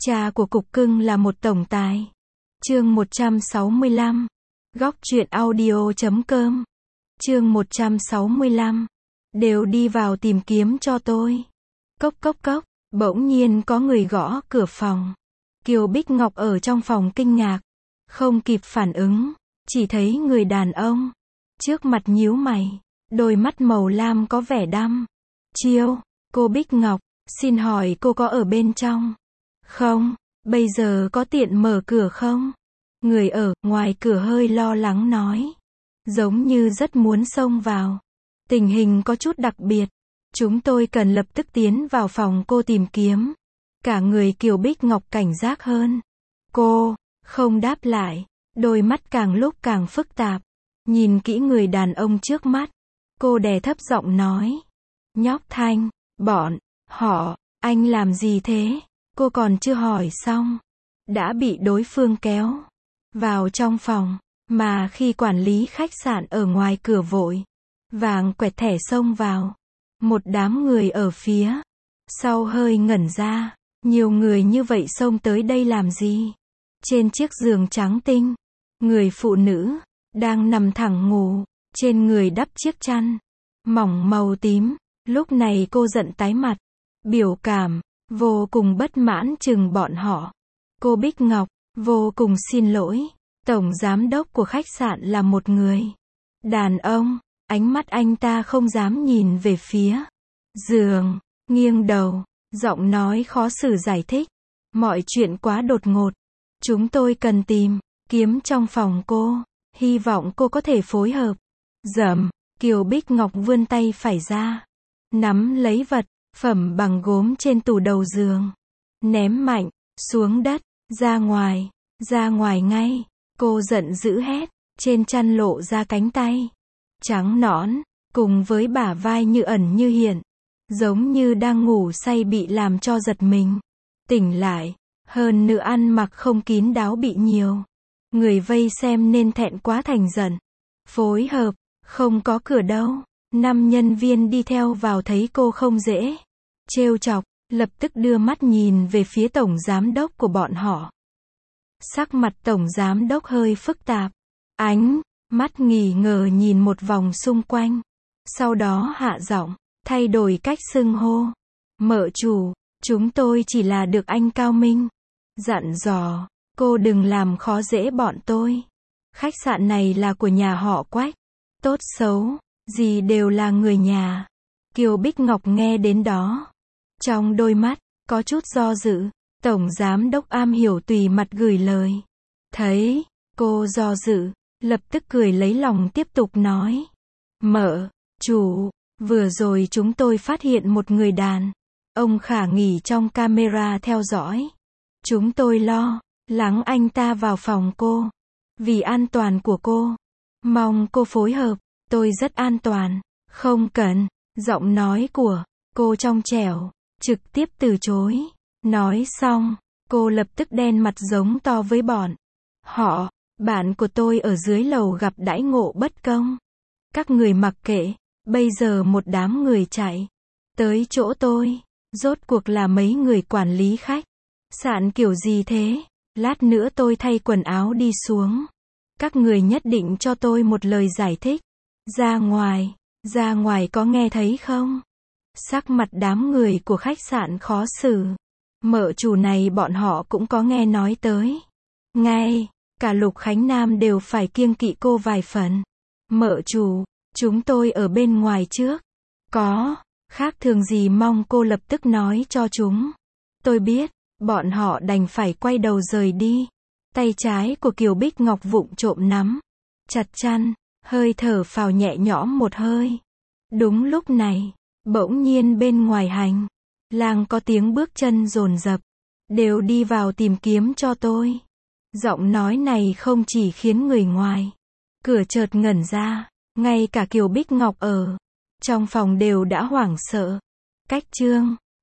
Cha của cục cưng là một tổng tài. Chương 165. Góc truyện audio.com. Chương 165. Đều đi vào tìm kiếm cho tôi. Cốc cốc cốc, bỗng nhiên có người gõ cửa phòng. Kiều Bích Ngọc ở trong phòng kinh ngạc, không kịp phản ứng, chỉ thấy người đàn ông trước mặt nhíu mày, đôi mắt màu lam có vẻ đăm chiêu. Cô Bích Ngọc, xin hỏi cô có ở bên trong không? Bây giờ có tiện mở cửa không? Người ở ngoài cửa hơi lo lắng nói, giống như rất muốn xông vào. Tình hình có chút đặc biệt, chúng tôi cần lập tức tiến vào phòng cô tìm kiếm. Cả người Kiều Bích Ngọc cảnh giác hơn. Cô không đáp lại, đôi mắt càng lúc càng phức tạp, nhìn kỹ người đàn ông trước mắt. Cô đè thấp giọng nói, nhóc Thanh, bọn họ, anh làm gì thế? Cô còn chưa hỏi xong, đã bị đối phương kéo vào trong phòng, mà khi quản lý khách sạn ở ngoài cửa vội vàng quẹt thẻ xông vào. Một đám người ở phía sau hơi ngẩn ra, nhiều người như vậy xông tới đây làm gì? Trên chiếc giường trắng tinh, người phụ nữ đang nằm thẳng ngủ, trên người đắp chiếc chăn mỏng màu tím. Lúc này cô giận tái mặt, biểu cảm vô cùng bất mãn chừng bọn họ. Cô Bích Ngọc, vô cùng xin lỗi. Tổng giám đốc của khách sạn là một người đàn ông, ánh mắt anh ta không dám nhìn về phía giường, nghiêng đầu, giọng nói khó xử giải thích. Mọi chuyện quá đột ngột. Chúng tôi cần tìm kiếm trong phòng cô, hy vọng cô có thể phối hợp. Dầm, Kiều Bích Ngọc vươn tay phải ra, nắm lấy vật phẩm bằng gốm trên tủ đầu giường, ném mạnh xuống đất. Ra ngoài ngay. Cô giận dữ hét, trên chăn lộ ra cánh tay trắng nõn, cùng với bả vai như ẩn như hiện, giống như đang ngủ say bị làm cho giật mình, tỉnh lại, hơn nữa ăn mặc không kín đáo bị nhiều người vây xem nên thẹn quá thành giận. Phối hợp, không có cửa đâu. 5 nhân viên đi theo vào thấy cô không dễ trêu chọc, lập tức đưa mắt nhìn về phía tổng giám đốc của bọn họ. Sắc mặt tổng giám đốc hơi phức tạp, ánh mắt nghi ngờ nhìn một vòng xung quanh, sau đó hạ giọng, thay đổi cách xưng hô. Mợ chủ, chúng tôi chỉ là được anh Cao Minh dặn dò, cô đừng làm khó dễ bọn tôi. Khách sạn này là của nhà họ Quách, tốt xấu gì đều là người nhà. Kiều Bích Ngọc nghe đến đó, trong đôi mắt có chút do dự. Tổng giám đốc am hiểu tùy mặt gửi lời. Thấy cô do dự, lập tức cười lấy lòng tiếp tục nói, mợ chủ, vừa rồi chúng tôi phát hiện một người đàn ông khả nghi trong camera theo dõi. Chúng tôi lo lắng anh ta vào phòng cô. Vì an toàn của cô, mong cô phối hợp. Tôi rất an toàn, không cần. Giọng nói của cô trong trẻo, trực tiếp từ chối. Nói xong, cô lập tức đen mặt giống to với bọn họ. Bạn của tôi ở dưới lầu gặp đãi ngộ bất công. Các người mặc kệ, bây giờ một đám người chạy tới chỗ tôi. Rốt cuộc là mấy người quản lý khách sạn kiểu gì thế? Lát nữa tôi thay quần áo đi xuống. Các người nhất định cho tôi một lời giải thích. Ra ngoài có nghe thấy không? Sắc mặt đám người của khách sạn khó xử. Mợ chủ này bọn họ cũng có nghe nói tới. Ngay cả Lục Khánh Nam đều phải kiêng kỵ cô vài phần. Mợ chủ, chúng tôi ở bên ngoài trước. Có khác thường gì mong cô lập tức nói cho chúng tôi biết. Bọn họ đành phải quay đầu rời đi. Tay trái của Kiều Bích Ngọc vụng trộm nắm chặt chăn, hơi thở phào nhẹ nhõm một hơi. Đúng lúc này, bỗng nhiên bên ngoài hành lang có tiếng bước chân dồn dập. Đều đi vào tìm kiếm cho tôi. Giọng nói này không chỉ khiến người ngoài cửa chợt ngẩn ra, ngay cả Kiều Bích Ngọc ở trong phòng đều đã hoảng sợ. Cách chương